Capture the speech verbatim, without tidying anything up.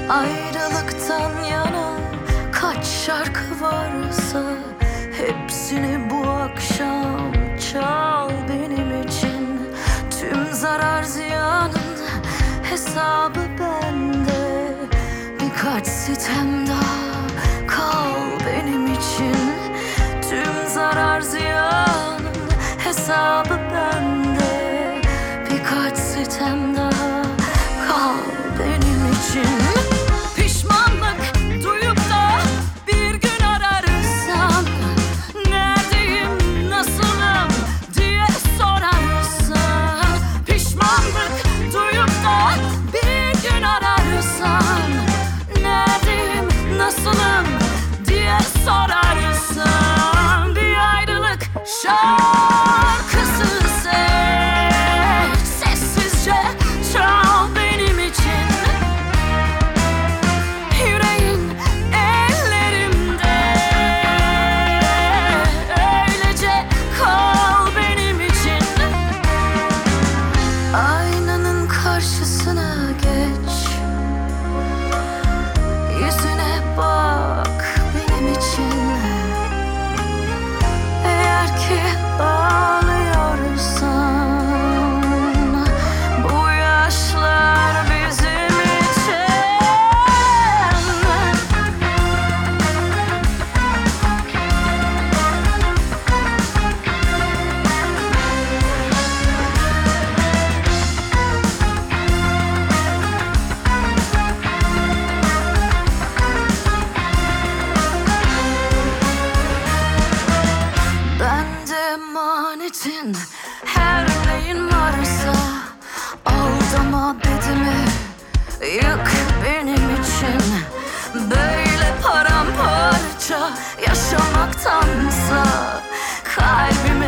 Ayrılıktan yana kaç şarkı varsa hepsini bu akşam çal benim için. Tüm zarar ziyanın hesabı bende. Birkaç sitem daha kal benim için. Tüm zarar ziyanın hesabı bende. Birkaç sitem daha kal benim için. Pişmanlık duyup da bir gün ararsan, neredeyim, nasılım diye sorarsan. Pişmanlık duyup da bir gün ararsan, neredeyim, nasılım diye sorarsan. Bir ayrılık şarkısı seç, sessizce çal benim için. Yüreğin ellerimde, öylece kal benim için. Aynanın karşısına geç, yüzüne bak benim için. Eğer ki ağlıyorsan, bu yaşlar bizim için. Bende emanetin her neyin varsa, aldama bedimi yık benim için. Böyle paramparça yaşamaktansa kalbimi